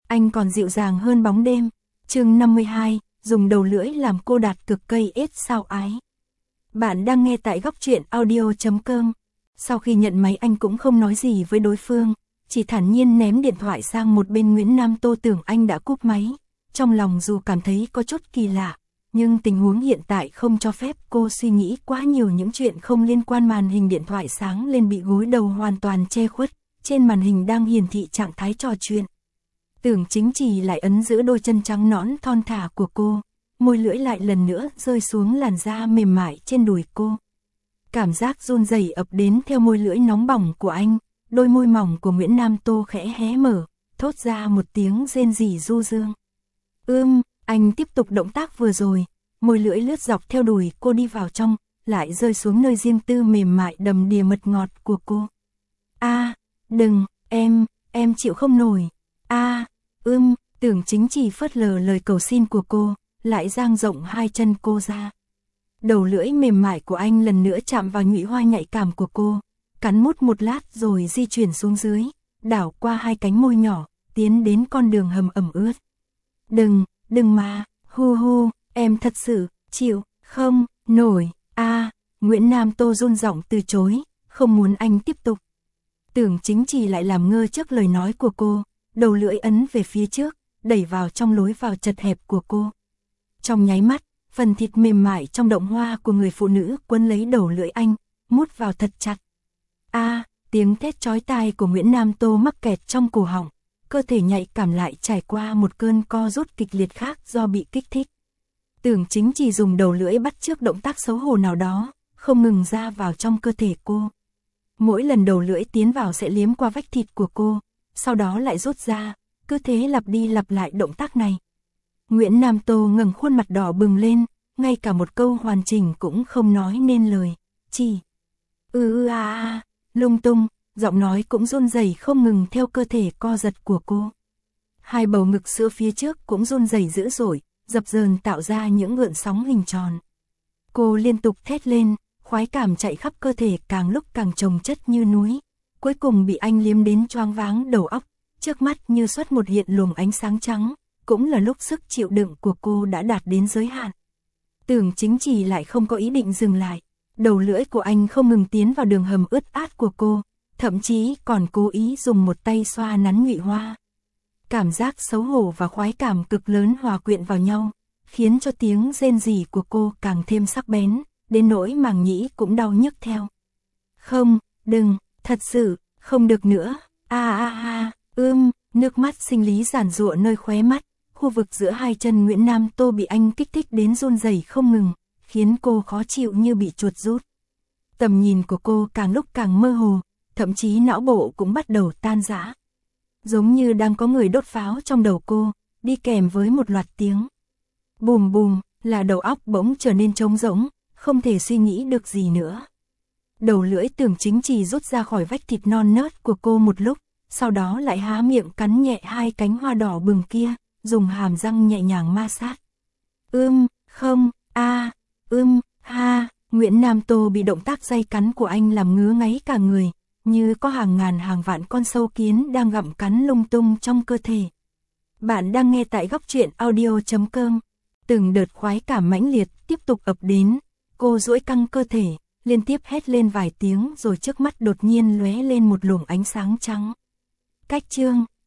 anh còn dịu dàng hơn bóng đêm. Chương 52, dùng đầu lưỡi làm cô đạt cực cây ết sao ái. Bạn đang nghe tại góc truyện audio.com. Sau khi nhận máy anh cũng không nói gì với đối phương, chỉ thản nhiên ném điện thoại sang một bên. Nguyễn Nam Tô tưởng anh đã cúp máy, trong lòng dù cảm thấy có chút kỳ lạ, nhưng tình huống hiện tại không cho phép cô suy nghĩ quá nhiều những chuyện không liên quan. Màn hình điện thoại sáng lên bị gối đầu hoàn toàn che khuất, trên màn hình đang hiển thị trạng thái trò chuyện. Tưởng Chính Trì lại ấn giữ đôi chân trắng nõn thon thả của cô, môi lưỡi lại lần nữa rơi xuống làn da mềm mại trên đùi cô. Cảm giác run rẩy ập đến theo môi lưỡi nóng bỏng của anh, đôi môi mỏng của Nguyễn Nam Tô khẽ hé mở, thốt ra một tiếng rên rỉ du dương. Anh tiếp tục động tác vừa rồi, môi lưỡi lướt dọc theo đùi cô đi vào trong, lại rơi xuống nơi riêng tư mềm mại đầm đìa mật ngọt của cô. Đừng, em chịu không nổi. Tưởng Chính Trì phớt lờ lời cầu xin của cô, lại dang rộng hai chân cô ra. Đầu lưỡi mềm mại của anh lần nữa chạm vào nhụy hoa nhạy cảm của cô, cắn mút một lát rồi di chuyển xuống dưới, đảo qua hai cánh môi nhỏ, tiến đến con đường hầm ẩm ướt. Đừng mà, em thật sự chịu không nổi. Nguyễn Nam Tô run giọng từ chối, không muốn anh tiếp tục. Tưởng Chính Trì lại làm ngơ trước lời nói của cô, đầu lưỡi ấn về phía trước, đẩy vào trong lối vào chật hẹp của cô. Trong nháy mắt, phần thịt mềm mại trong động hoa của người phụ nữ quấn lấy đầu lưỡi anh, mút vào thật chặt. Tiếng thét chói tai của Nguyễn Nam Tô mắc kẹt trong cổ họng, cơ thể nhạy cảm lại trải qua một cơn co rút kịch liệt khác do bị kích thích. Tưởng Chính Trì dùng đầu lưỡi bắt chước động tác xấu hổ nào đó, không ngừng ra vào trong cơ thể cô. Mỗi lần đầu lưỡi tiến vào sẽ liếm qua vách thịt của cô, sau đó lại rút ra, cứ thế lặp đi lặp lại động tác này. Nguyễn Nam Tô ngẩng khuôn mặt đỏ bừng lên, ngay cả một câu hoàn chỉnh cũng không nói nên lời, chỉ lung tung, giọng nói cũng run rẩy không ngừng theo cơ thể co giật của cô. Hai bầu ngực sữa phía trước cũng run rẩy dữ dội, dập dờn tạo ra những gợn sóng hình tròn. Cô liên tục thét lên, khoái cảm chạy khắp cơ thể càng lúc càng chồng chất như núi, cuối cùng bị anh liếm đến choáng váng đầu óc, trước mắt như xuất một hiện luồng ánh sáng trắng, cũng là lúc sức chịu đựng của cô đã đạt đến giới hạn. Tưởng Chính Trì lại không có ý định dừng lại, đầu lưỡi của anh không ngừng tiến vào đường hầm ướt át của cô, thậm chí còn cố ý dùng một tay xoa nắn nhụy hoa. Cảm giác xấu hổ và khoái cảm cực lớn hòa quyện vào nhau, khiến cho tiếng rên rỉ của cô càng thêm sắc bén, đến nỗi màng nhĩ cũng đau nhức theo. Đừng, thật sự, không được nữa. Nước mắt sinh lý giàn giụa nơi khóe mắt, khu vực giữa hai chân Nguyễn Nam Tô bị anh kích thích đến run rẩy không ngừng, khiến cô khó chịu như bị chuột rút. Tầm nhìn của cô càng lúc càng mơ hồ, thậm chí não bộ cũng bắt đầu tan rã. Giống như đang có người đốt pháo trong đầu cô, đi kèm với một loạt tiếng bùm bùm, là đầu óc bỗng trở nên trống rỗng, không thể suy nghĩ được gì nữa. Đầu lưỡi Tưởng Chính Trì rút ra khỏi vách thịt non nớt của cô một lúc, sau đó lại há miệng cắn nhẹ hai cánh hoa đỏ bừng kia, dùng hàm răng nhẹ nhàng ma sát. Nguyễn Nam Tô bị động tác day cắn của anh làm ngứa ngáy cả người, như có hàng ngàn hàng vạn con sâu kiến đang gặm cắn lung tung trong cơ thể. Bạn đang nghe tại góc truyện audio.com. Từng đợt khoái cảm mãnh liệt tiếp tục ập đến, cô duỗi căng cơ thể, liên tiếp hét lên vài tiếng rồi trước mắt đột nhiên lóe lên một luồng ánh sáng trắng. Cách chương